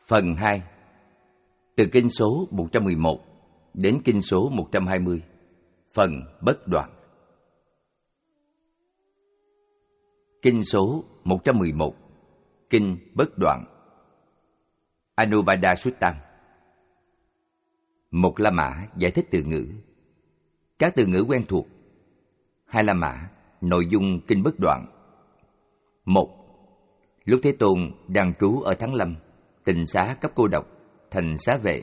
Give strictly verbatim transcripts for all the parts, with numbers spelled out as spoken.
Phần hai. Từ kinh số một trăm mười một đến kinh số một trăm hai mươi. Phần bất đoạn. Kinh số một trăm mười một. Kinh bất đoạn. Anupada Suttam. Một La Mã giải thích từ ngữ. Các từ ngữ quen thuộc. Hai La Mã, nội dung kinh bất đoạn. Một. Lúc Thế Tôn đang trú ở Thắng Lâm, tịnh xá cấp cô độc, thành xá vệ.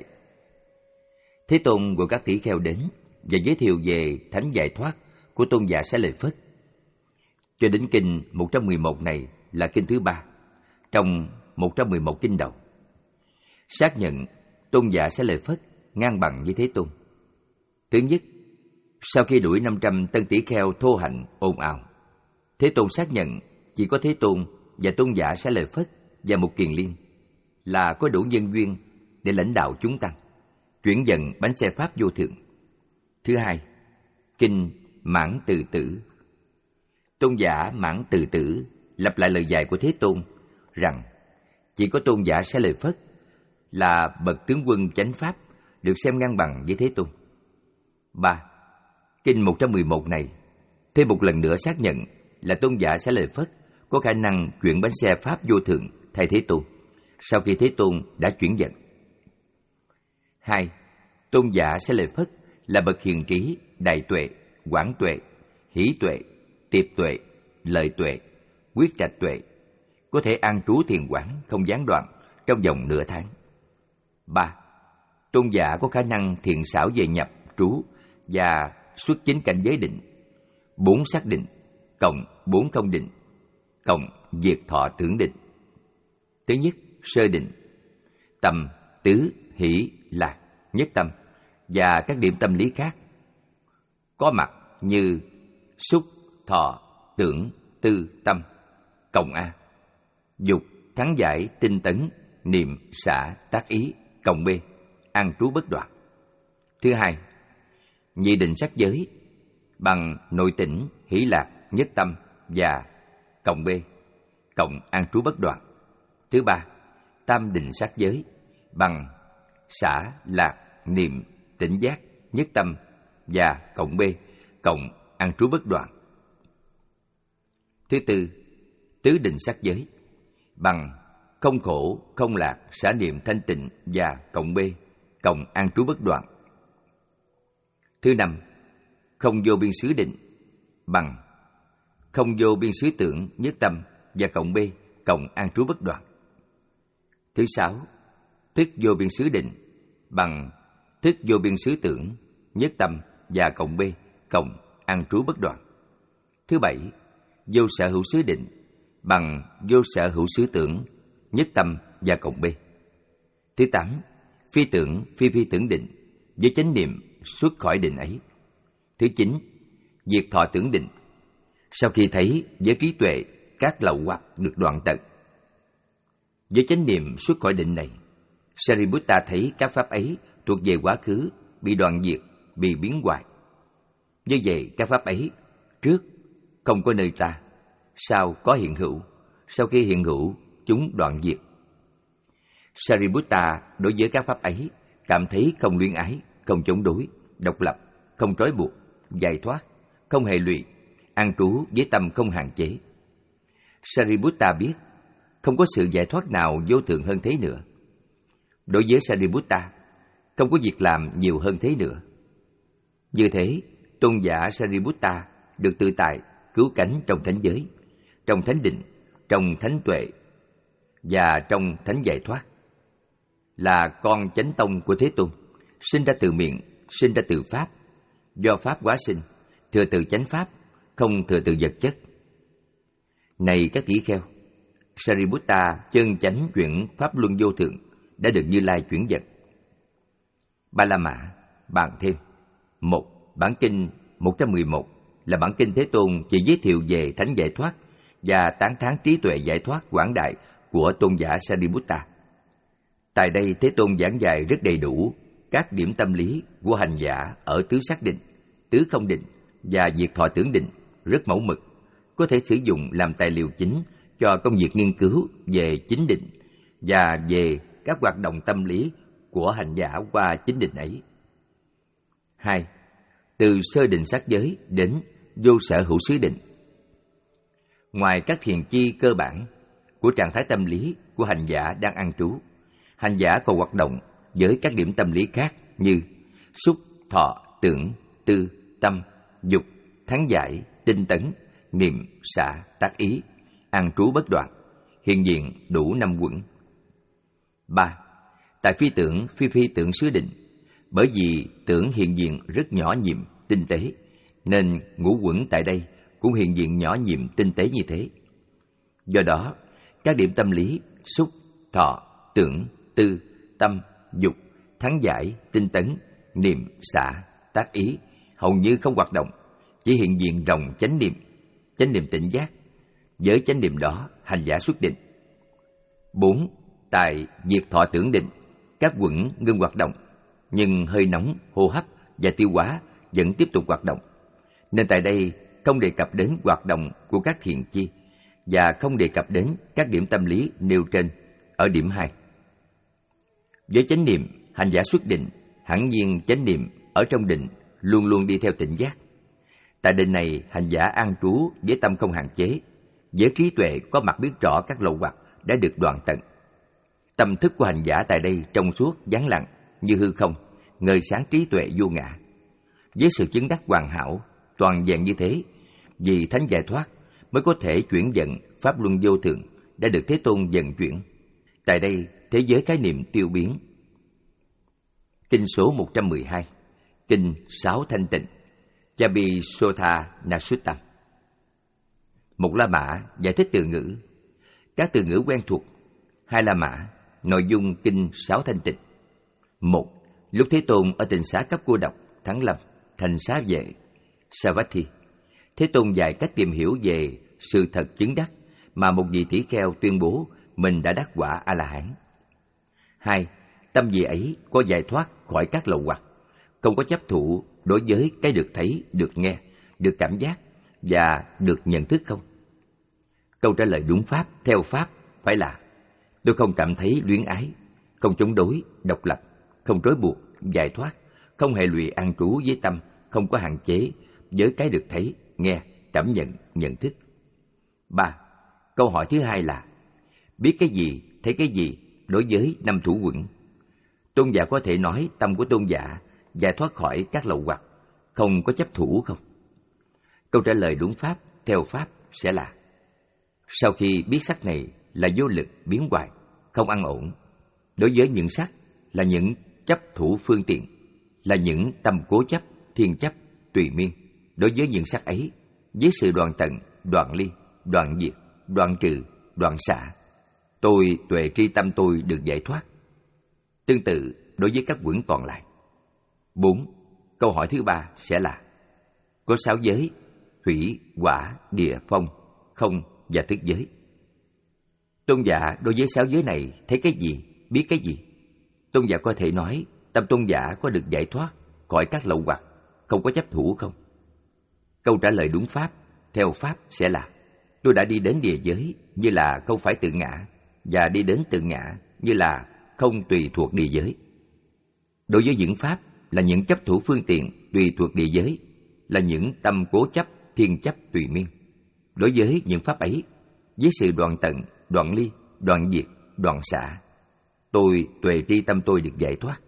Thế Tôn gọi các tỷ kheo đến và giới thiệu về thánh giải thoát của tôn giả Xá Lợi Phất. Cho đến kinh một trăm mười một này là kinh thứ ba trong một trăm mười một kinh đầu. Xác nhận tôn giả Xá Lợi Phất ngang bằng với Thế Tôn. Thứ nhất, sau khi đuổi năm trăm tân tỷ kheo thô hạnh ồn ào, Thế Tôn xác nhận chỉ có Thế Tôn và tôn giả Xá Lợi Phất và một kiền liên là có đủ nhân duyên để lãnh đạo chúng tăng, chuyển dần bánh xe pháp vô thượng. Thứ hai, kinh Mãn Từ Tử. Tôn giả Mãn Từ Tử lặp lại lời dạy của Thế Tôn rằng chỉ có tôn giả Xá Lợi Phất là bậc tướng quân chánh pháp được xem ngang bằng với Thế Tôn. Ba. Kinh một trăm mười một này thêm một lần nữa xác nhận là tôn giả Xá Lợi Phất có khả năng chuyển bánh xe pháp vô thượng thay Thế Tôn sau khi Thế Tôn đã chuyển dần. Hai. Tôn giả Xá Lợi Phất là bậc hiền trí, đại tuệ, quảng tuệ, hỷ tuệ, tiệp tuệ, lợi tuệ, quyết trạch tuệ, có thể an trú thiền quán không gián đoạn trong vòng nửa tháng. Ba. Tôn giả có khả năng thiện xảo về nhập, trú và xuất chính cảnh giới định, bốn sắc định, cộng bốn không định, cộng diệt thọ tưởng định. Thứ nhất, sơ định, tâm, tứ, hỷ, lạc, nhất tâm và các điểm tâm lý khác có mặt như xúc, thọ, tưởng, tư, tâm, cộng A. Dục, thắng giải, tinh tấn, niệm, xả, tác ý, cộng B, an trú bất đoạn. Thứ hai, nhị định sắc giới bằng nội tỉnh, hỷ lạc, nhất tâm và cộng B, cộng an trú bất đoạn. Thứ ba, tam định sắc giới bằng xả, lạc, niệm, tỉnh giác, nhất tâm và cộng B, cộng an trú bất đoạn. Thứ tư, tứ định sắc giới bằng không khổ, không lạc, xả niệm thanh tịnh và cộng B, cộng an trú bất đoạn. Thứ năm, không vô biên xứ định bằng không vô biên xứ tưởng, nhất tâm và cộng B, cộng an trú bất đoạn. Thứ sáu, thức vô biên xứ định bằng thức vô biên xứ tưởng, nhất tâm và cộng B, cộng an trú bất đoạn. Thứ bảy, vô sở hữu xứ định bằng vô sở hữu xứ tưởng, nhất tâm và cộng B. Thứ tám, phi tưởng phi phi tưởng định với chánh niệm xuất khỏi định ấy. Thứ chín, diệt thọ tưởng định sau khi thấy với trí tuệ các lậu hoặc được đoạn tận. Với chánh niệm xuất khỏi định này, Sariputta thấy các pháp ấy thuộc về quá khứ, bị đoạn diệt, bị biến hoại. Như vậy, các pháp ấy trước không có nơi ta, sau có hiện hữu, sau khi hiện hữu, chúng đoạn diệt. Sariputta đối với các pháp ấy cảm thấy không luyến ái, không chống đối, độc lập, không trói buộc, giải thoát, không hệ lụy, an trú với tâm không hạn chế. Sariputta biết không có sự giải thoát nào vô thượng hơn thế nữa. Đối với Sariputta, không có việc làm nhiều hơn thế nữa. Như thế, tôn giả Sariputta được tự tại, cứu cánh trong thánh giới, trong thánh định, trong thánh tuệ và trong thánh giải thoát. Là con chánh tông của Thế Tôn, sinh ra từ miệng, sinh ra từ pháp, do pháp hóa sinh, thừa từ chánh pháp, không thừa từ vật chất. Này các tỷ kheo, Sariputta chân chánh chuyển pháp luân vô thượng đã được Như Lai chuyển vật. Ba La Mã bàn thêm. Một, bản kinh một trăm mười một là bản kinh Thế Tôn chỉ giới thiệu về thánh giải thoát và tán thán trí tuệ giải thoát quảng đại của tôn giả Sariputta. Tại đây Thế Tôn giảng dạy rất đầy đủ các điểm tâm lý của hành giả ở tứ sắc định, tứ không định và diệt thọ tưởng định rất mẫu mực, có thể sử dụng làm tài liệu chính cho công việc nghiên cứu về chính định và về các hoạt động tâm lý của hành giả qua chánh định ấy. Hai, từ sơ định sát giới đến vô sở hữu xứ định. Ngoài các thiền chi cơ bản của trạng thái tâm lý của hành giả đang an trú, hành giả còn hoạt động với các điểm tâm lý khác như xúc, thọ, tưởng, tư, tâm, dục, thắng giải, tinh tấn, niệm, xả, tác ý, an trú bất đoạn, hiện diện đủ năm quẩn. Ba, tại phi tưởng, phi phi tưởng xứ định, bởi vì tưởng hiện diện rất nhỏ nhiệm, tinh tế, nên ngũ quẩn tại đây cũng hiện diện nhỏ nhiệm, tinh tế như thế. Do đó, các điểm tâm lý xúc, thọ, tưởng, tư, tâm, dục, thắng giải, tinh tấn, niệm, xả, tác ý hầu như không hoạt động, chỉ hiện diện ròng chánh niệm, chánh niệm tỉnh giác. Với chánh niệm đó, hành giả xuất định. Bốn, tại diệt thọ tưởng định, các quẩn ngưng hoạt động, nhưng hơi nóng, hô hấp và tiêu hóa vẫn tiếp tục hoạt động. Nên tại đây không đề cập đến hoạt động của các thiền chi và không đề cập đến các điểm tâm lý nêu trên ở điểm hai. Với chánh niệm, hành giả xuất định, hẳn nhiên chánh niệm ở trong định luôn luôn đi theo tỉnh giác. Tại định này, hành giả an trú với tâm không hạn chế, với trí tuệ có mặt biết rõ các lậu hoặc đã được đoạn tận. Tâm thức của hành giả tại đây trong suốt, vắng lặng như hư không, ngời sáng trí tuệ vô ngã. Với sự chứng đắc hoàn hảo, toàn vẹn như thế, vì thánh giải thoát mới có thể chuyển vận pháp luân vô thượng đã được Thế Tôn vận chuyển. Tại đây, thế giới khái niệm tiêu biến. Kinh số một trăm mười hai, Kinh Sáu Thanh Tịnh, Chabisotha Nasuttam. Một La Mã giải thích từ ngữ. Các từ ngữ quen thuộc. Hai La Mã, nội dung Kinh Sáu Thanh Tịnh. Một, lúc Thế Tôn ở Tịnh Xá Cấp Cô Độc, Thắng Lâm, thành xá vệ, Savatthi, Thế Tôn dạy cách tìm hiểu về sự thật chứng đắc mà một vị tỷ kheo tuyên bố mình đã đắc quả A-la-hán. Hai, tâm vị ấy có giải thoát khỏi các lậu hoặc, không có chấp thủ đối với cái được thấy, được nghe, được cảm giác và được nhận thức không? Câu trả lời đúng pháp, theo pháp phải là: tôi không cảm thấy luyến ái, không chống đối, độc lập, không trói buộc, giải thoát, không hệ lụy an trú với tâm, không có hạn chế với cái được thấy, nghe, cảm nhận, nhận thức. Ba, câu hỏi thứ hai là: biết cái gì, thấy cái gì đối với năm thủ quẩn? Tôn giả có thể nói tâm của tôn giả giải thoát khỏi các lậu hoặc, không có chấp thủ không? Câu trả lời đúng pháp, theo pháp sẽ là: sau khi biết sắc này là vô lực, biến hoại, không an ổn, đối với những sắc là những chấp thủ phương tiện, là những tâm cố chấp, thiên chấp, tùy miên, đối với những sắc ấy, với sự đoạn tận, đoạn ly, đoạn diệt, đoạn trừ, đoạn xả, tôi tuệ tri tâm tôi được giải thoát. Tương tự đối với các quẩn còn lại. Bốn, câu hỏi thứ ba sẽ là: có sáu giới, thủy, hỏa, địa, phong, không và thức giới. Tôn giả đối với sáu giới này thấy cái gì, biết cái gì? Tôn giả có thể nói tâm tôn giả có được giải thoát khỏi các lậu hoặc, không có chấp thủ không? Câu trả lời đúng pháp, theo pháp sẽ là: tôi đã đi đến địa giới như là không phải tự ngã, và đi đến tự ngã như là không tùy thuộc địa giới. Đối với những pháp là những chấp thủ phương tiện tùy thuộc địa giới, là những tâm cố chấp, thiên chấp, tùy miên. Đối với những pháp ấy, với sự đoạn tận, đoạn ly, đoạn diệt, đoạn xả, tôi tuệ tri tâm tôi được giải thoát.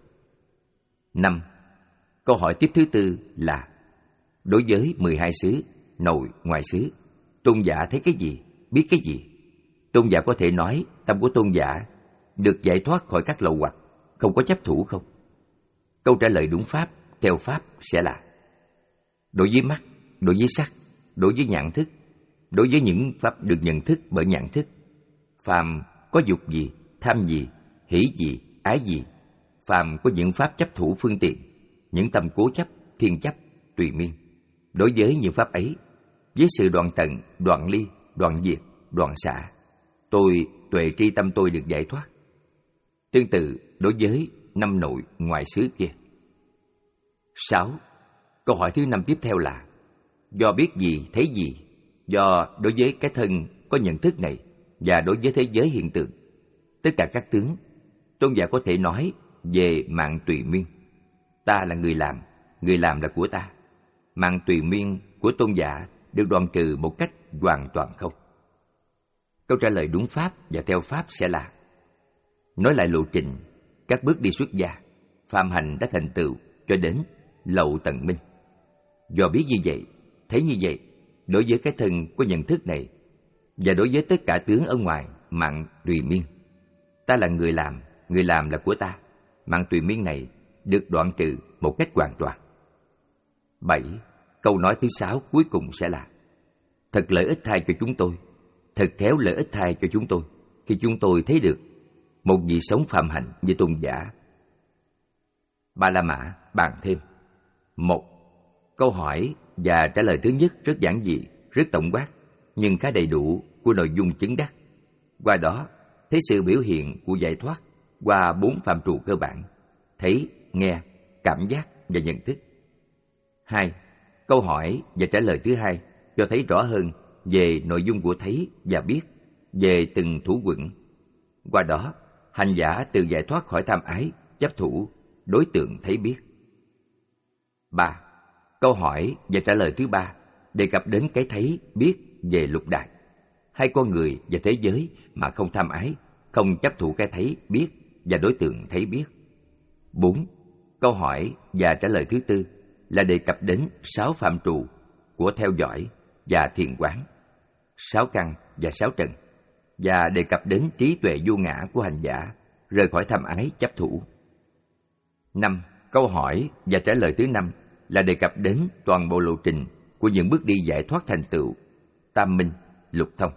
Năm, câu hỏi tiếp thứ tư là: đối với mười hai xứ, nội, ngoại xứ, tôn giả thấy cái gì, biết cái gì? Tôn giả có thể nói tâm của tôn giả được giải thoát khỏi các lậu hoặc, không có chấp thủ không? Câu trả lời đúng pháp, theo pháp sẽ là: đối với mắt, đối với sắc, đối với nhãn thức, đối với những pháp được nhận thức bởi nhãn thức, phàm có dục gì, tham gì, hỷ gì, ái gì, phàm có những pháp chấp thủ phương tiện, những tâm cố chấp, thiên chấp, tùy miên, đối với những pháp ấy, với sự đoạn tận, đoạn ly, đoạn diệt, đoạn xả, tôi tuệ tri tâm tôi được giải thoát. Tương tự đối với năm nội ngoại xứ kia. Sáu, câu hỏi thứ năm tiếp theo là: do biết gì, thấy gì, do đối với cái thân có nhận thức này và đối với thế giới hiện tượng, tất cả các tướng, tôn giả có thể nói về mạng tùy miên. Ta là người làm, người làm là của ta. Mạng tùy miên của tôn giả được đoạn trừ một cách hoàn toàn không. Câu trả lời đúng pháp và theo pháp sẽ là: nói lại lộ trình, các bước đi xuất gia, phàm hành đã thành tựu cho đến lậu tận minh. Do biết như vậy, thấy như vậy, đối với cái thân của nhận thức này và đối với tất cả tướng ở ngoài mạng tùy miên, ta là người làm, người làm là của ta. Mạng tùy miên này được đoạn trừ một cách hoàn toàn. Bảy. Câu nói thứ sáu cuối cùng sẽ là: thật lợi ích thay cho chúng tôi, thật khéo lợi ích thay cho chúng tôi khi chúng tôi thấy được một vị sống phạm hạnh như tôn giả. Ba La Mã bàn thêm. Một. Câu hỏi và trả lời thứ nhất rất giản dị, rất tổng quát, nhưng khá đầy đủ của nội dung chứng đắc. Qua đó, thấy sự biểu hiện của giải thoát qua bốn phạm trù cơ bản: thấy, nghe, cảm giác và nhận thức. Hai. Câu hỏi và trả lời thứ hai cho thấy rõ hơn về nội dung của thấy và biết, về từng thủ quận. Qua đó, hành giả tự giải thoát khỏi tham ái, chấp thủ, đối tượng thấy biết. Ba. Câu hỏi và trả lời thứ ba đề cập đến cái thấy biết về lục đại, hai con người và thế giới mà không tham ái, không chấp thủ cái thấy biết và đối tượng thấy biết. Bốn. Câu hỏi và trả lời thứ tư là đề cập đến sáu phạm trù của theo dõi và thiền quán, sáu căn và sáu trần, và đề cập đến trí tuệ vô ngã của hành giả rời khỏi tham ái chấp thủ. Năm. Câu hỏi và trả lời thứ năm là đề cập đến toàn bộ lộ trình của những bước đi giải thoát thành tựu tam minh, lục thông.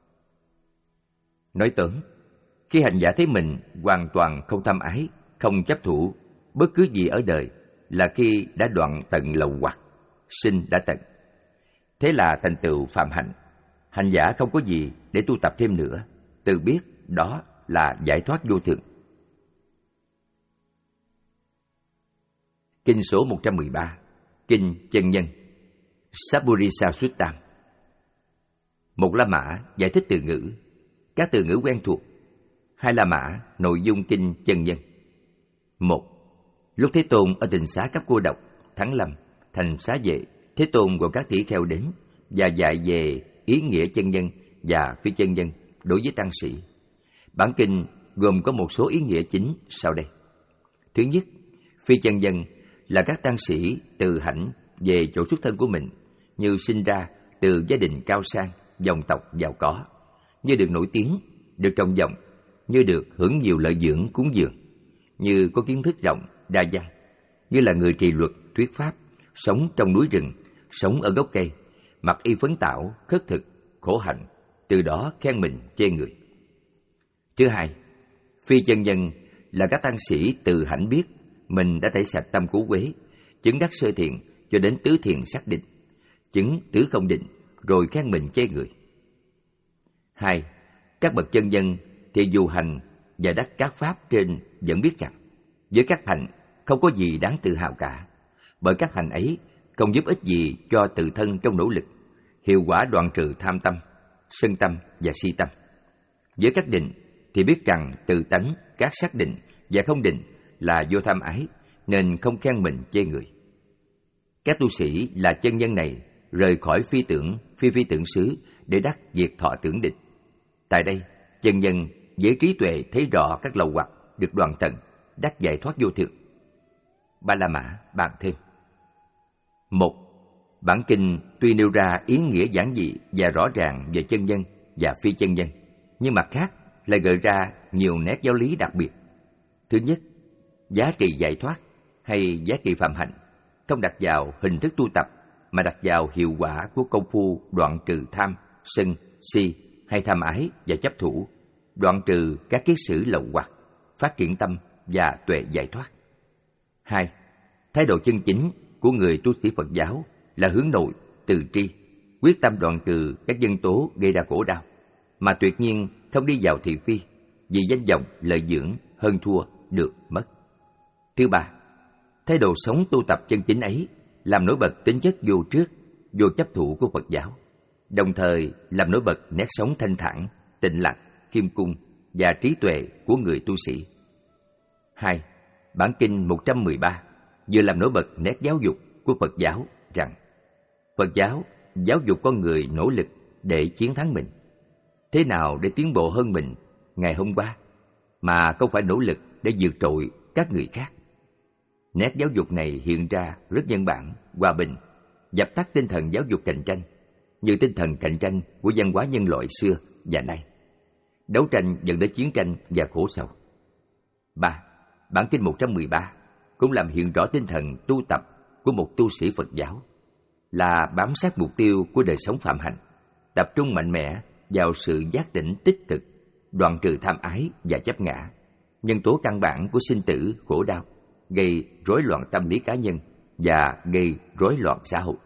Nói tóm, khi hành giả thấy mình hoàn toàn không tham ái, không chấp thủ bất cứ gì ở đời, là khi đã đoạn tận lậu hoặc, sinh đã tận. Thế là thành tựu phạm hạnh. Hành giả không có gì để tu tập thêm nữa, tự biết đó là giải thoát vô thượng. Kinh số một trăm mười ba, Kinh Chân Nhân, Saburisa Suttam. Một La Mã giải thích từ ngữ, các từ ngữ quen thuộc. Hai La Mã nội dung Kinh Chân Nhân. Một. Lúc Thế Tôn ở Tịnh Xá Cấp Cô Độc, Thắng Lâm, thành xá vệ, Thế Tôn gọi các tỷ kheo đến và dạy về ý nghĩa chân nhân và phi chân nhân đối với tăng sĩ. Bản kinh gồm có một số ý nghĩa chính sau đây. Thứ nhất, phi chân nhân là các tăng sĩ từ hãnh về chỗ xuất thân của mình, như sinh ra từ gia đình cao sang, dòng tộc giàu có, như được nổi tiếng, được trông dòng, như được hưởng nhiều lợi dưỡng cúng dường, như có kiến thức rộng, đa văn, như là người trì luật, thuyết pháp, sống trong núi rừng, sống ở gốc cây, mặc y phấn tảo, khất thực, khổ hạnh, từ đó khen mình, chê người. Thứ hai, phi chân nhân là các tăng sĩ từ hãnh biết mình đã tẩy sạch tâm cú quế, chứng đắc sơ thiện cho đến tứ thiện xác định, chứng tứ không định, rồi khen mình chê người. Hai, các bậc chân nhân thì dù hành và đắc các pháp trên vẫn biết rằng với các hành không có gì đáng tự hào cả, bởi các hành ấy không giúp ích gì cho tự thân trong nỗ lực, hiệu quả đoạn trừ tham tâm, sân tâm và si tâm. Với các định thì biết rằng tự tánh, các xác định và không định là vô tham ái, nên không khen mình chê người. Các tu sĩ là chân nhân này rời khỏi phi tưởng, phi phi tưởng xứ để đắc diệt thọ tưởng định. Tại đây, chân nhân với trí tuệ thấy rõ các lậu hoặc được đoạn tận, đắc giải thoát vô thượng. Ba La Mã bàn thêm. Một, bản kinh tuy nêu ra ý nghĩa giản dị và rõ ràng về chân nhân và phi chân nhân, nhưng mặt khác lại gợi ra nhiều nét giáo lý đặc biệt. Thứ nhất, giá trị giải thoát hay giá trị phạm hạnh không đặt vào hình thức tu tập, mà đặt vào hiệu quả của công phu đoạn trừ tham, sân, si hay tham ái và chấp thủ, đoạn trừ các kiết sử lậu hoặc, phát triển tâm và tuệ giải thoát. Hai, thái độ chân chính của người tu sĩ Phật giáo là hướng nội, từ tri, quyết tâm đoạn trừ các nhân tố gây ra khổ đau, mà tuyệt nhiên không đi vào thị phi vì danh vọng, lợi dưỡng, hơn thua, được, mất. Thứ ba, thái độ sống tu tập chân chính ấy làm nổi bật tính chất vô trước, vô chấp thủ của Phật giáo, đồng thời làm nổi bật nét sống thanh thản, tịnh lặng, khiêm cung và trí tuệ của người tu sĩ. Hai, bản kinh một trăm mười ba vừa làm nổi bật nét giáo dục của Phật giáo rằng Phật giáo giáo dục con người nỗ lực để chiến thắng mình. Thế nào để tiến bộ hơn mình ngày hôm qua, mà không phải nỗ lực để vượt trội các người khác. Nét giáo dục này hiện ra rất nhân bản, hòa bình, dập tắt tinh thần giáo dục cạnh tranh, như tinh thần cạnh tranh của văn hóa nhân loại xưa và nay. Đấu tranh dẫn đến chiến tranh và khổ sầu. Ba, bản kinh một trăm mười ba cũng làm hiện rõ tinh thần tu tập của một tu sĩ Phật giáo, là bám sát mục tiêu của đời sống phạm hạnh, tập trung mạnh mẽ vào sự giác tỉnh tích cực, đoạn trừ tham ái và chấp ngã, nhân tố căn bản của sinh tử khổ đau, gây rối loạn tâm lý cá nhân và gây rối loạn xã hội.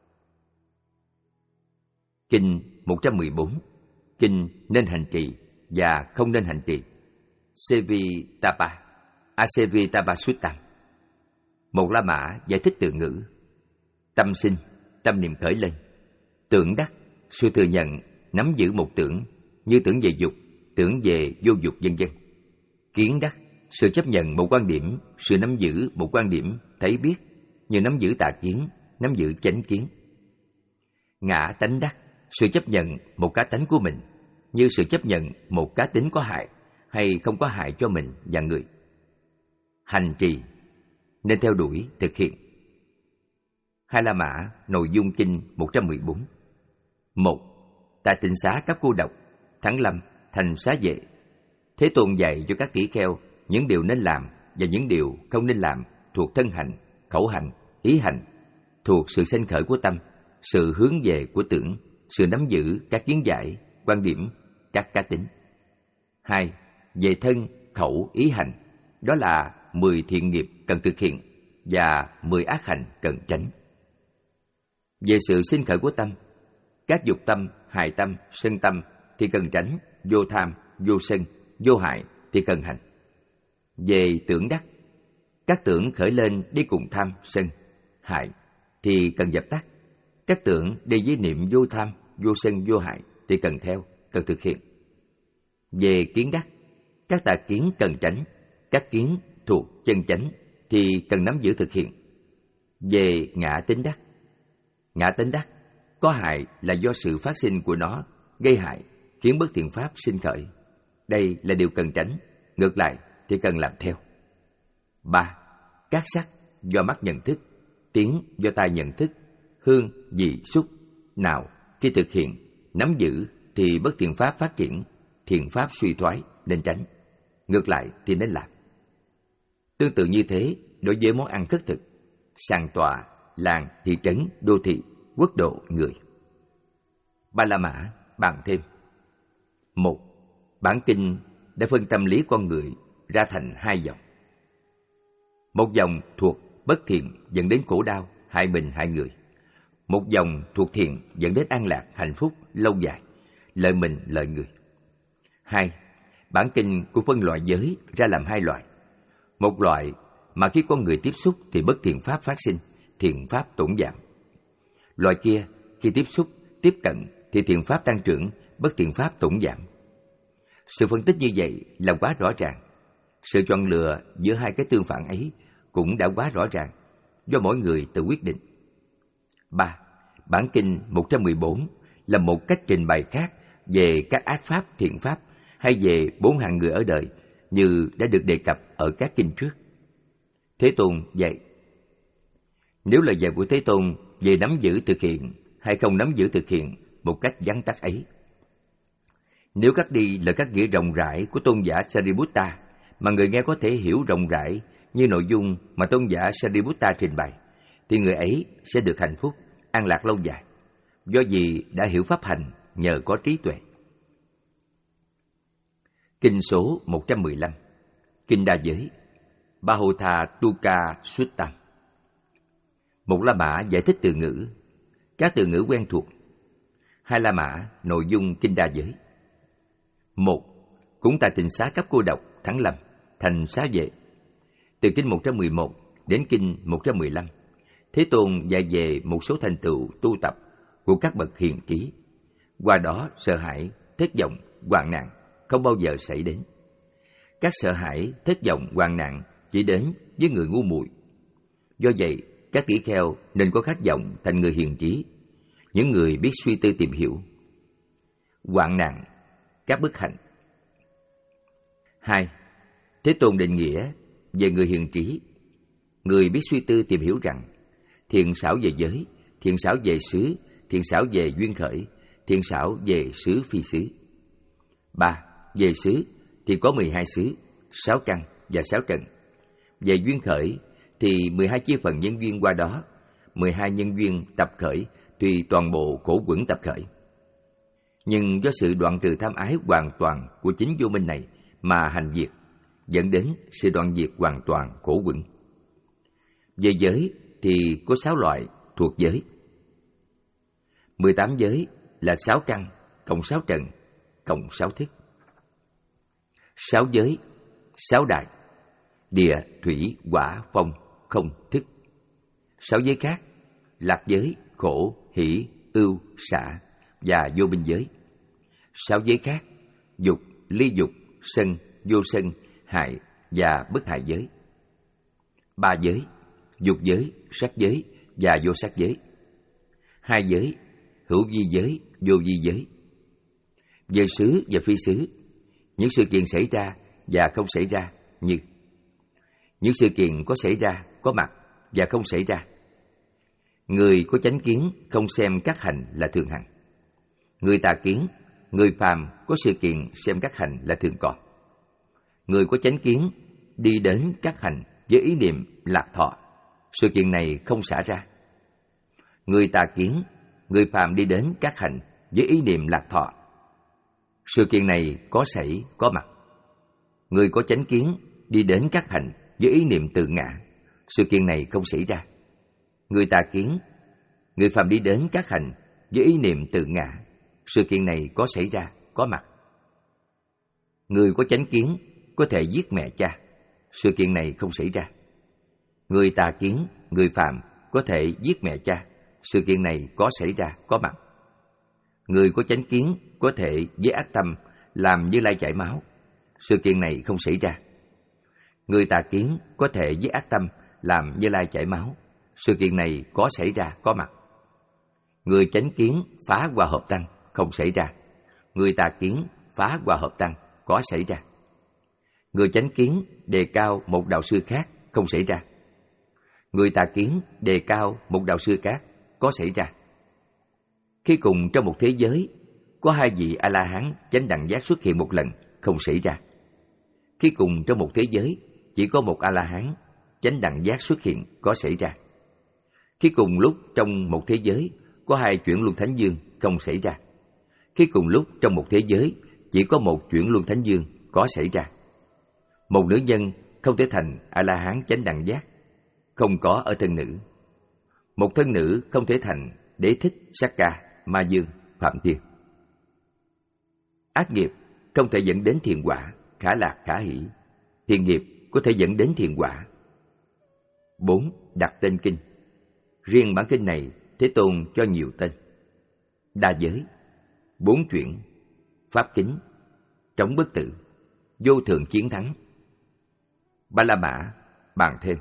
Kinh một trăm mười bốn, kinh nên hành trì và không nên hành trì. Sevitapa, Asevitapa Suttam. Một La Mã giải thích từ ngữ: tâm sinh, tâm niệm khởi lên; tưởng đắc, sự thừa nhận, nắm giữ một tưởng, như tưởng về dục, tưởng về vô dục, vân vân. Kiến đắc, sự chấp nhận một quan điểm, sự nắm giữ một quan điểm, thấy biết, như nắm giữ tà kiến, nắm giữ chánh kiến. Ngã tánh đắc, sự chấp nhận một cá tánh của mình, như sự chấp nhận một cá tính có hại hay không có hại cho mình và người. Hành trì, nên theo đuổi, thực hiện. Hai La Mã, nội dung kinh một trăm mười bốn. Một, tại tịnh xá các cô độc, Thắng Lâm, thành xá vệ, Thế Tôn dạy cho các tỷ kheo những điều nên làm và những điều không nên làm thuộc thân hành, khẩu hành, ý hành, thuộc sự sanh khởi của tâm, sự hướng về của tưởng, sự nắm giữ các kiến giải, quan điểm, các cá tính. Hai, về thân, khẩu, ý hành, đó là mười thiện nghiệp cần thực hiện và mười ác hành cần tránh. Về sự sinh khởi của tâm, các dục tâm, hài tâm, sân tâm thì cần tránh, vô tham, vô sân, vô hại thì cần hành. Về tưởng đắc, các tưởng khởi lên đi cùng tham, sân, hại thì cần dập tắt. Các tưởng đi với niệm vô tham, vô sân, vô hại thì cần theo, cần thực hiện. Về kiến đắc, các tà kiến cần tránh, các kiến thuộc chân chánh thì cần nắm giữ thực hiện. Về ngã tính đắc, ngã tính đắc có hại là do sự phát sinh của nó gây hại, khiến bất thiện pháp sinh khởi. Đây là điều cần tránh, ngược lại thì cần làm theo. Ba, các sắc do mắt nhận thức, tiếng do tai nhận thức, hương, vị, xúc, nào khi thực hiện, nắm giữ thì bất thiện pháp phát triển, thiện pháp suy thoái nên tránh, ngược lại thì nên làm. Tương tự như thế đối với món ăn khất thực, sàn tọa, làng, thị trấn, đô thị, quốc độ, người. Ba La Mã bàn thêm. Một, bản kinh đã phân tâm lý con người ra thành hai dòng. Một dòng thuộc bất thiện dẫn đến khổ đau, hại mình hại người. Một dòng thuộc thiện dẫn đến an lạc, hạnh phúc lâu dài, lợi mình lợi người. Hai, bản kinh của phân loại giới ra làm hai loại. Một loại mà khi con người tiếp xúc thì bất thiện pháp phát sinh, thiện pháp tổn giảm. Loại kia khi tiếp xúc, tiếp cận thì thiện pháp tăng trưởng, bất thiện pháp tổn giảm. Sự phân tích như vậy là quá rõ ràng. Sự chọn lựa giữa hai cái tương phản ấy cũng đã quá rõ ràng, do mỗi người tự quyết định. Ba, bản kinh một trăm mười bốn là một cách trình bày khác về các ác pháp, thiện pháp hay về bốn hạng người ở đời như đã được đề cập ở các kinh trước. Thế Tôn dạy. Nếu lời dạy của Thế Tôn về nắm giữ thực hiện hay không nắm giữ thực hiện một cách vắn tắt ấy, nếu cắt đi lời cắt nghĩa rộng rãi của tôn giả Sariputta mà người nghe có thể hiểu rộng rãi như nội dung mà tôn giả Sariputta trình bày, thì người ấy sẽ được hạnh phúc, an lạc lâu dài, do vì đã hiểu pháp hành nhờ có trí tuệ. Kinh số một trăm mười lăm, Kinh Đa Giới, Bahutha Tuka Suttam. Một La Mã giải thích từ ngữ, các từ ngữ quen thuộc. Hai La Mã nội dung Kinh Đa Giới. Một, cũng tại tịnh xá cấp cô độc, Thắng Lâm, thành xá vệ. Từ kinh một trăm mười một đến kinh một trăm mười lăm, Thế Tôn dạy về một số thành tựu tu tập của các bậc hiền trí. Qua đó sợ hãi, thất vọng, hoạn nạn không bao giờ xảy đến. các sợ hãi, thất vọng, hoạn nạn chỉ đến với người ngu muội. Do vậy, các tỷ kheo nên có khát vọng thành người hiền trí, những người biết suy tư tìm hiểu. Hoạn nạn, các bất hạnh. Hai, Thế Tôn định nghĩa về người hiền trí. Người biết suy tư tìm hiểu rằng thiện xảo về giới, thiện xảo về xứ, thiện xảo về duyên khởi, thiện xảo về xứ phi xứ. Ba, về xứ thì có mười hai xứ, sáu căn và sáu trần. Về duyên khởi thì mười hai chia phần nhân duyên qua đó, mười hai nhân duyên tập khởi tùy toàn bộ khổ quẩn tập khởi. Nhưng do sự đoạn trừ tham ái hoàn toàn của chính vô minh này mà hành diệt, dẫn đến sự đoạn diệt hoàn toàn khổ quẩn. Về giới thì có sáu loại thuộc giới. Mười tám giới là sáu căn, cộng sáu trần, cộng sáu thức. Sáu giới, sáu đại, địa, thủy, hỏa, phong, không, thức. Sáu giới khác, lạc giới, khổ, hỷ, ưu, xả và vô minh giới. Sáu giới khác, dục, ly dục, sân, vô sân, hại và bất hại giới. Ba giới, dục giới, sắc giới và vô sắc giới. Hai giới, hữu vi giới, vô vi giới. Về xứ và phi xứ, những sự kiện xảy ra và không xảy ra như những sự kiện có xảy ra, có mặt và không xảy ra. Người có chánh kiến không xem các hành là thường hằng. Người tà kiến, người phàm có sự kiện xem các hành là thường còn. Người có chánh kiến đi đến các hành với ý niệm lạc thọ, sự kiện này không xả ra. Người tà kiến, người phàm đi đến các hành với ý niệm lạc thọ, sự kiện này có xảy, có mặt. Người có chánh kiến đi đến các hành với ý niệm tự ngã, sự kiện này không xảy ra. Người tà kiến, người phàm đi đến các hành với ý niệm tự ngã, sự kiện này có xảy ra, có mặt. Người có chánh kiến có thể giết mẹ cha, sự kiện này không xảy ra. Người tà kiến, người phàm có thể giết mẹ cha, sự kiện này có xảy ra, có mặt. Người có chánh kiến có thể với ác tâm làm Như Lai chảy máu, sự kiện này không xảy ra. Người tà kiến có thể với ác tâm làm Như Lai chảy máu, sự kiện này có xảy ra, có mặt. Người chánh kiến phá hòa hợp tăng, không xảy ra. Người tà kiến phá hòa hợp tăng, có xảy ra. Người chánh kiến đề cao một đạo sư khác, không xảy ra. Người tà kiến đề cao một đạo sư khác, có xảy ra. Khi cùng trong một thế giới có hai vị A-la-hán chánh đẳng giác xuất hiện một lần, không xảy ra. Khi cùng trong một thế giới chỉ có một A-la-hán chánh đẳng giác xuất hiện, có xảy ra. Khi cùng lúc trong một thế giới có hai chuyển luân thánh dương, không xảy ra. Khi cùng lúc trong một thế giới chỉ có một chuyển luân thánh dương, có xảy ra. Một nữ nhân không thể thành A-la-hán chánh đẳng giác, không có ở thân nữ. Một thân nữ không thể thành Đế Thích, Sắc Ca, Ma Dương, Phạm Thiên. Ác nghiệp không thể dẫn đến thiện quả, khả lạc khả hỷ. Thiện nghiệp có thể dẫn đến thiện quả. Bốn. Đặt tên kinh. Riêng bản kinh này Thế Tôn cho nhiều tên: đa giới, bốn chuyển, pháp kính, trống bất tử, vô thượng chiến thắng. Ba La Mã bàn thêm.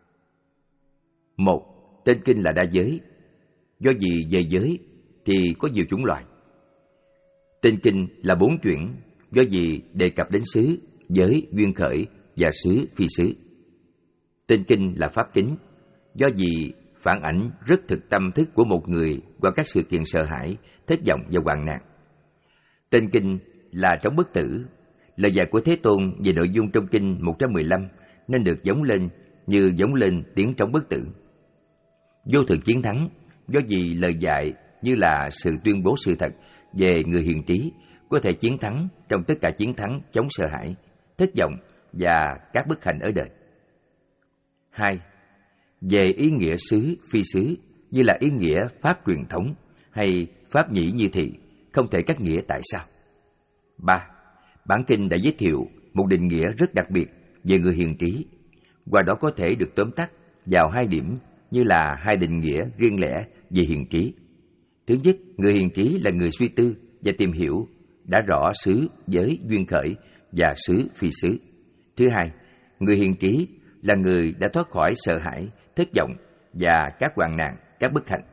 Một. Tên kinh là đa giới. Do vì về giới thì có nhiều chủng loại. Tên kinh là bốn chuyển, do vì đề cập đến xứ, giới, duyên khởi và xứ phi xứ. Tên kinh là pháp kính, do vì phản ảnh rất thực tâm thức của một người qua các sự kiện sợ hãi, thất vọng và hoạn nạn. Tên kinh là trống bất tử. Lời dạy của Thế Tôn về nội dung trong kinh một trăm mười lăm nên được giống lên như giống lên tiếng trống bất tử. Vô thượng chiến thắng, do vì lời dạy như là sự tuyên bố sự thật về người hiền trí có thể chiến thắng trong tất cả chiến thắng chống sợ hãi, thất vọng và các bất hạnh ở đời. Hai. Về ý nghĩa xứ, phi xứ, như là ý nghĩa pháp truyền thống hay pháp nhĩ như thị, không thể cắt nghĩa tại sao. Ba. Bản kinh đã giới thiệu một định nghĩa rất đặc biệt về người hiền trí, qua đó có thể được tóm tắt vào hai điểm như là hai định nghĩa riêng lẻ về hiền trí. Thứ nhất, người hiền trí là người suy tư và tìm hiểu đã rõ xứ, giới, duyên khởi và xứ, phi xứ, Thứ hai, người hiền trí là người đã thoát khỏi sợ hãi, thất vọng và các hoạn nạn, các bất hạnh.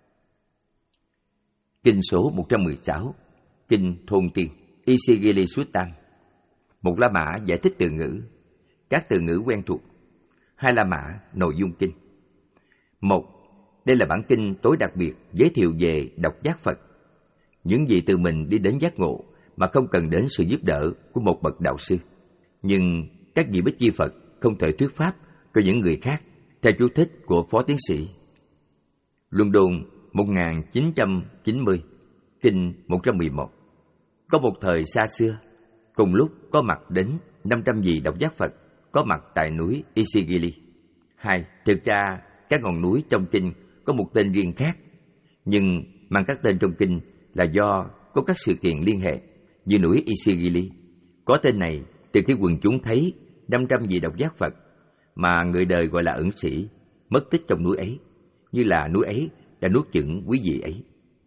Kinh số một trăm mười sáu, Kinh Thôn Tiên, Isigili Suttam. Một La Mã giải thích từ ngữ, các từ ngữ quen thuộc. Hai La Mã, nội dung kinh. Một, đây là bản kinh tối đặc biệt giới thiệu về độc giác Phật. Những gì từ mình đi đến giác ngộ mà không cần đến sự giúp đỡ của một bậc đạo sư. Nhưng các vị Bích Chi Phật không thể thuyết pháp cho những người khác, theo chú thích của Phó Tiến sĩ. London một nghìn chín trăm chín mươi, Kinh một trăm mười một. Có một thời xa xưa, cùng lúc có mặt đến năm trăm vị độc giác Phật có mặt tại núi Isigili. Hai, thực ra các ngọn núi trong kinh có một tên riêng khác, nhưng mang các tên trong kinh là do có các sự kiện liên hệ. Như núi Isigili có tên này từ khi quần chúng thấy năm trăm vị độc giác Phật mà người đời gọi là ẩn sĩ mất tích trong núi ấy, như là núi ấy đã nuốt chửng quý vị ấy.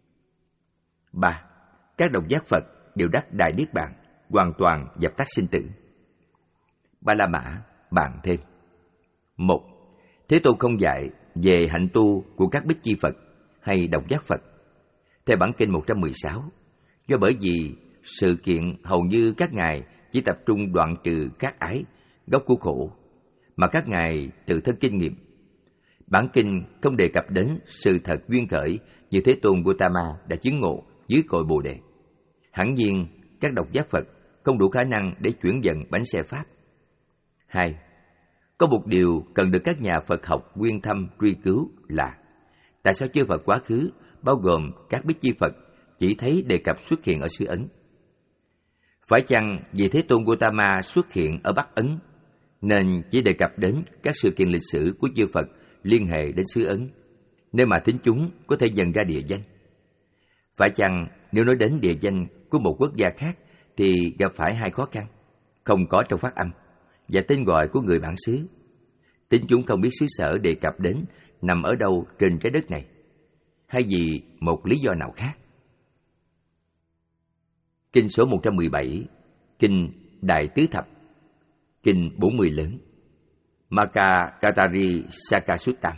Ba, các độc giác Phật đều đắc đại niết bàn, hoàn toàn dập tắt sinh tử. Ba La Mã bàn thêm. Một, Thế Tôn không dạy về hạnh tu của các Bích Chi Phật hay độc giác Phật. Theo bản kinh một trăm mười sáu, do bởi vì sự kiện hầu như các ngài chỉ tập trung đoạn trừ các ái, gốc của khổ, mà các ngài tự thân kinh nghiệm. Bản kinh không đề cập đến sự thật duyên khởi như Thế Tôn Gautama đã chứng ngộ dưới cội Bồ Đề. Hẳn nhiên, các độc giác Phật không đủ khả năng để chuyển dần bánh xe Pháp. Hai, có một điều cần được các nhà Phật học nguyên thâm truy cứu là tại sao chư Phật quá khứ, bao gồm các Bích Chi Phật, chỉ thấy đề cập xuất hiện ở xứ Ấn? Phải chăng vì Thế Tôn Gautama xuất hiện ở Bắc Ấn, nên chỉ đề cập đến các sự kiện lịch sử của chư Phật liên hệ đến xứ Ấn, nên mà thính chúng có thể dần ra địa danh? Phải chăng nếu nói đến địa danh của một quốc gia khác thì gặp phải hai khó khăn, không có trong phát âm và tên gọi của người bản xứ? Thính chúng không biết xứ sở đề cập đến nằm ở đâu trên trái đất này, hay vì một lý do nào khác? Kinh số một trăm mười bảy, Kinh Đại Tứ Thập, Kinh bốn mươi lớn, Maka Katari Sakasuttam.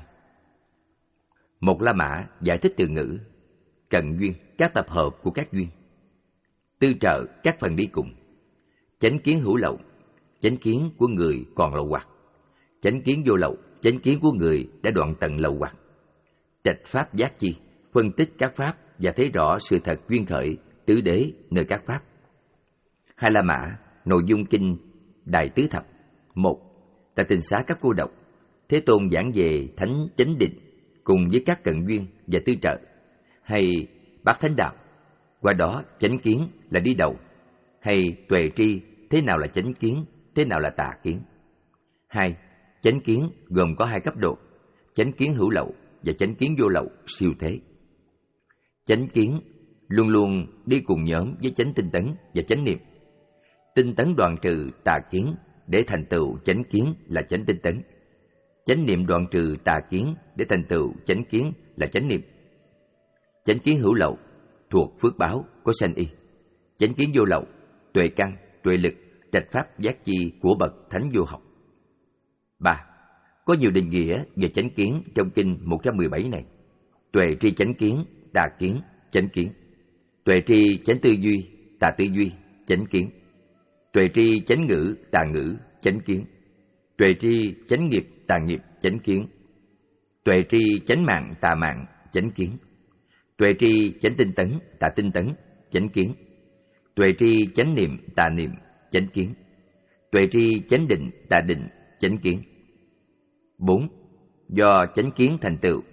Một La Mã giải thích từ ngữ, cận duyên, các tập hợp của các duyên. Tư trợ, các phần đi cùng. Chánh kiến hữu lậu, chánh kiến của người còn lậu hoặc. Chánh kiến vô lậu, chánh kiến của người đã đoạn tận lậu hoặc. Trạch pháp giác chi, phân tích các pháp và thấy rõ sự thật duyên khởi, tứ đế nơi các pháp. Hai La Mã, nội dung kinh Đại Tứ Thập. Một, tại Tịnh Xá Các Cô Độc, Thế Tôn giảng về thánh chánh định cùng với các cận duyên và tư trợ, hay bát thánh đạo, qua đó chánh kiến là đi đầu, hay tuệ tri thế nào là chánh kiến, thế nào là tà kiến. Hai, chánh kiến gồm có hai cấp độ, chánh kiến hữu lậu và chánh kiến vô lậu siêu thế. Chánh kiến luôn luôn đi cùng nhóm với chánh tinh tấn và chánh niệm. Tinh tấn đoạn trừ tà kiến để thành tựu chánh kiến là chánh tinh tấn. Chánh niệm đoạn trừ tà kiến để thành tựu chánh kiến là chánh niệm. Chánh kiến hữu lậu thuộc phước báo có sanh y. Chánh kiến vô lậu, tuệ căn, tuệ lực, trạch pháp giác chi của bậc thánh vô học. Ba, có nhiều định nghĩa về chánh kiến trong kinh một trăm mười bảy này. Tuệ tri chánh kiến, tà kiến, chánh kiến. Tuệ tri chánh tư duy, tà tư duy, chánh kiến. Tuệ tri chánh ngữ, tà ngữ, chánh kiến. Tuệ tri chánh nghiệp, tà nghiệp, chánh kiến. Tuệ tri chánh mạng, tà mạng, chánh kiến. Tuệ tri chánh tinh tấn, tà tinh tấn, chánh kiến. Tuệ tri chánh niệm, tà niệm, chánh kiến. Tuệ tri chánh định, tà định, chánh kiến. Bốn, do chánh kiến thành tựu.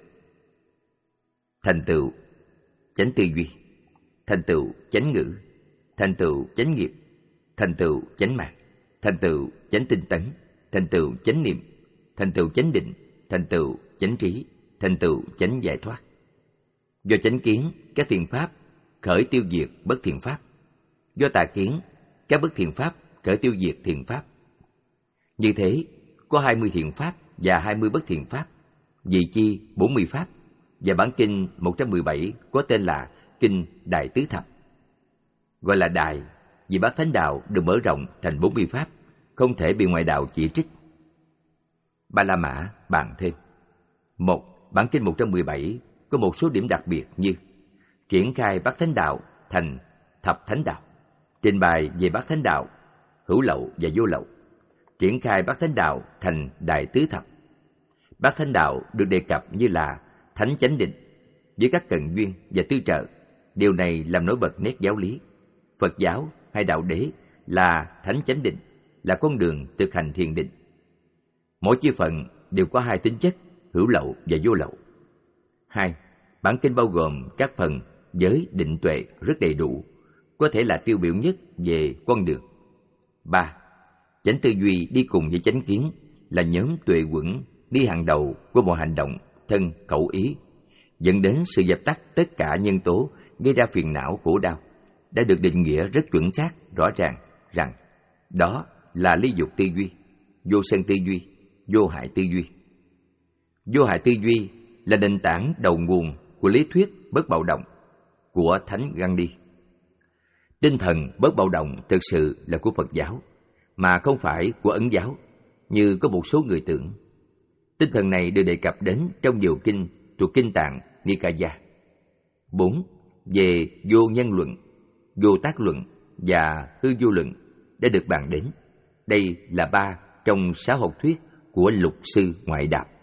Thành tựu chánh tư duy, thành tựu chánh ngữ, thành tựu chánh nghiệp, thành tựu chánh mạng, thành tựu chánh tinh tấn, thành tựu chánh niệm, thành tựu chánh định, thành tựu chánh trí, thành tựu chánh giải thoát. Do chánh kiến, các thiện pháp khởi tiêu diệt bất thiện pháp. Do tà kiến, các bất thiện pháp khởi tiêu diệt thiện pháp. Như thế, có hai mươi thiện pháp và hai mươi bất thiện pháp, vì chi bốn mươi pháp, và bản kinh một trăm mười bảy có tên là Kinh Đại Tứ Thập. Gọi là Đại vì bát thánh đạo được mở rộng thành bốn mươi pháp, không thể bị ngoại đạo chỉ trích. Ba La Mã bàn thêm. Một, bản kinh một trăm mười bảy có một số điểm đặc biệt như triển khai Bát Thánh Đạo thành Thập Thánh Đạo, trình bày về Bát Thánh Đạo, hữu lậu và vô lậu, triển khai Bát Thánh Đạo thành Đại Tứ Thập. Bát Thánh Đạo được đề cập như là Thánh Chánh Định với các cần duyên và tư trợ. Điều này làm nổi bật nét giáo lý. Phật giáo hay đạo đế là Thánh Chánh Định, là con đường thực hành thiền định. Mỗi chi phận đều có hai tính chất, hữu lậu và vô lậu. Hai, bản kinh bao gồm các phần giới định tuệ rất đầy đủ, có thể là tiêu biểu nhất về con đường. Ba, chánh tư duy đi cùng với chánh kiến là nhóm tuệ quẩn đi hàng đầu của mọi hành động, thân, khẩu, ý, dẫn đến sự dập tắt tất cả nhân tố gây ra phiền não khổ đau, đã được định nghĩa rất chuẩn xác, rõ ràng rằng đó là ly dục tư duy, vô sân tư duy, vô hại tư duy. Vô hại tư duy là nền tảng đầu nguồn của lý thuyết bất bạo động của Thánh Gandhi. Tinh thần bất bạo động thực sự là của Phật giáo, mà không phải của Ấn giáo, như có một số người tưởng. Tinh thần này được đề cập đến trong nhiều kinh thuộc Kinh Tạng Nikaya. Bốn, về vô nhân luận, vô tác luận và hư vô luận đã được bàn đến. Đây là ba trong sáu học thuyết của Lục sư ngoại đạo.